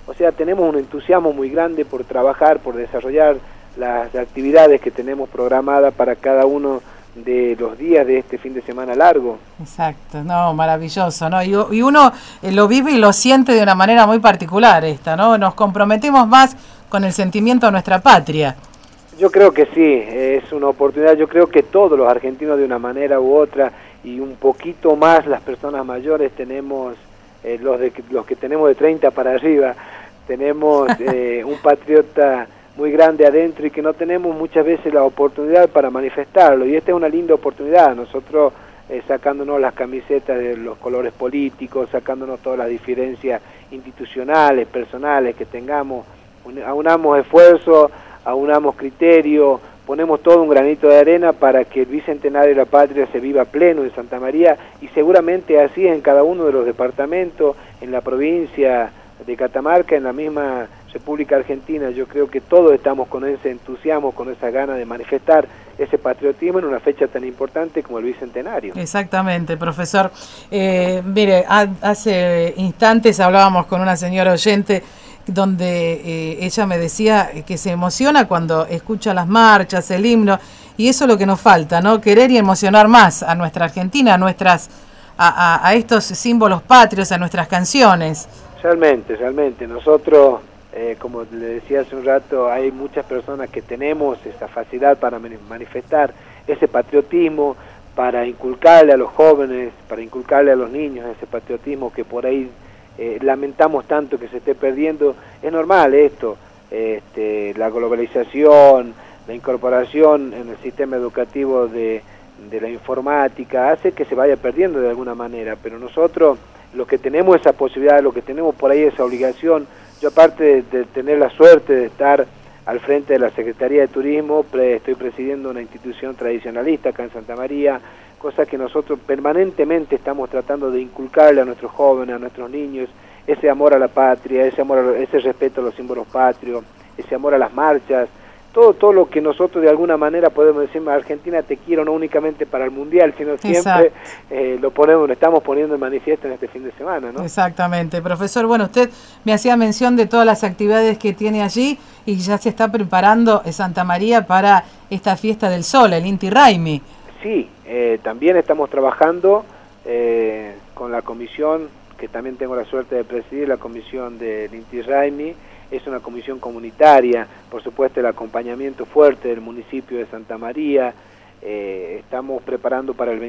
O sea, tenemos un entusiasmo muy grande por trabajar, por desarrollar las actividades que tenemos programadas para cada uno de los días de este fin de semana largo. Exacto, no, maravilloso, ¿no? Y uno lo vive y lo siente de una manera muy particular ¿no? Nos comprometemos más con el sentimiento de nuestra patria. Yo creo que sí, es una oportunidad, yo creo que todos los argentinos de una manera u otra, y un poquito más las personas mayores tenemos, los que tenemos de 30 para arriba, tenemos un patriota muy grande adentro y que no tenemos muchas veces la oportunidad para manifestarlo, y esta es una linda oportunidad. Nosotros sacándonos las camisetas de los colores políticos, sacándonos todas las diferencias institucionales, personales que tengamos, aunamos esfuerzo, aunamos criterio, ponemos todo un granito de arena para que el Bicentenario de la Patria se viva pleno en Santa María, y seguramente así en cada uno de los departamentos, en la provincia de Catamarca, en la misma República Argentina. Yo creo que todos estamos con ese entusiasmo, con esa gana de manifestar ese patriotismo en una fecha tan importante como el Bicentenario. Exactamente, profesor. Mire, hace instantes hablábamos con una señora oyente donde ella me decía que se emociona cuando escucha las marchas, el himno, y eso es lo que nos falta, ¿no? Querer y emocionar más a nuestra Argentina, a estos símbolos patrios, a nuestras canciones. Realmente, nosotros, como le decía hace un rato, hay muchas personas que tenemos esa facilidad para manifestar ese patriotismo, para inculcarle a los jóvenes, para inculcarle a los niños ese patriotismo que por ahí lamentamos tanto que se esté perdiendo. Es normal esto, la globalización, la incorporación en el sistema educativo de la informática hace que se vaya perdiendo de alguna manera, pero nosotros, los que tenemos esa posibilidad, los que tenemos por ahí esa obligación, yo aparte de tener la suerte de estar al frente de la Secretaría de Turismo, estoy presidiendo una institución tradicionalista acá en Santa María, cosa que nosotros permanentemente estamos tratando de inculcarle a nuestros jóvenes, a nuestros niños, ese amor a la patria, ese respeto a los símbolos patrios, ese amor a las marchas, todo lo que nosotros de alguna manera podemos decir: Argentina te quiero, no únicamente para el Mundial, sino siempre lo estamos poniendo en manifiesto en este fin de semana, ¿no? Exactamente. Profesor, bueno, usted me hacía mención de todas las actividades que tiene allí y ya se está preparando Santa María para esta fiesta del sol, el Inti Raymi. Sí, también estamos trabajando con la comisión, que también tengo la suerte de presidir, la comisión del Inti Raymi. Es una comisión comunitaria, por supuesto el acompañamiento fuerte del municipio de Santa María. Estamos preparando para el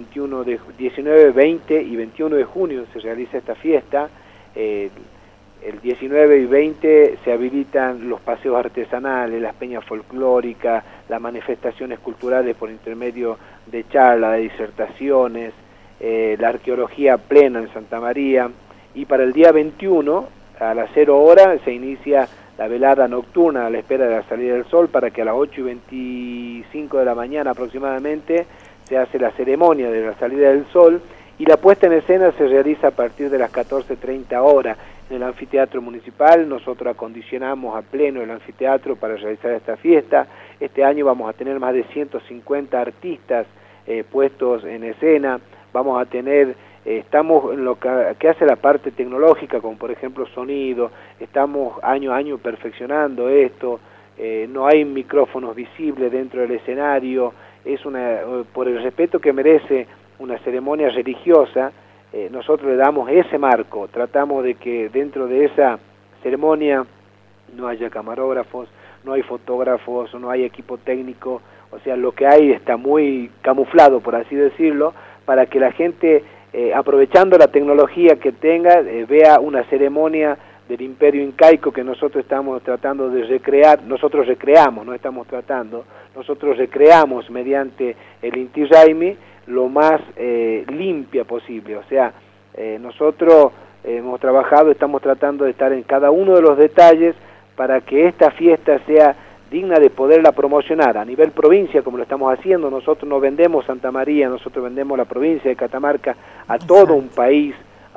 19, 20 y 21 de junio se realiza esta fiesta. El 19 y 20 se habilitan los paseos artesanales, las peñas folclóricas, las manifestaciones culturales por intermedio de charlas, de disertaciones, la arqueología plena en Santa María. Y para el día 21, a las 0 horas, se inicia la velada nocturna a la espera de la salida del sol, para que a las 8:25 de la mañana aproximadamente se hace la ceremonia de la salida del sol, y la puesta en escena se realiza a partir de las 14:30 horas en el anfiteatro municipal. Nosotros acondicionamos a pleno el anfiteatro para realizar esta fiesta. Este año vamos a tener más de 150 artistas puestos en escena. Vamos a tener estamos en lo que hace la parte tecnológica, como por ejemplo sonido. Estamos año a año perfeccionando esto. No hay micrófonos visibles dentro del escenario. Es por el respeto que merece una ceremonia religiosa, nosotros le damos ese marco. Tratamos de que dentro de esa ceremonia no haya camarógrafos, no hay fotógrafos, no hay equipo técnico. O sea, lo que hay está muy camuflado, por así decirlo, para que la gente, aprovechando la tecnología que tenga, vea una ceremonia del Imperio Incaico que nosotros estamos tratando de recrear. Nosotros recreamos, no estamos tratando, nosotros recreamos mediante el Inti Raymi lo más limpia posible. O sea, nosotros hemos trabajado, estamos tratando de estar en cada uno de los detalles para que esta fiesta sea digna de poderla promocionar a nivel provincia, como lo estamos haciendo. Nosotros no vendemos Santa María, nosotros vendemos la provincia de Catamarca a todo un país,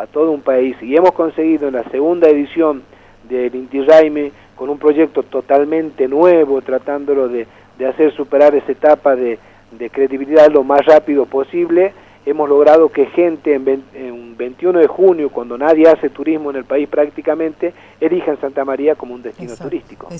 y hemos conseguido en la segunda edición del Inti Raymi, con un proyecto totalmente nuevo, tratándolo de hacer superar esa etapa de credibilidad lo más rápido posible, hemos logrado que gente en 21 de junio, cuando nadie hace turismo en el país prácticamente, elijan Santa María como un destino turístico.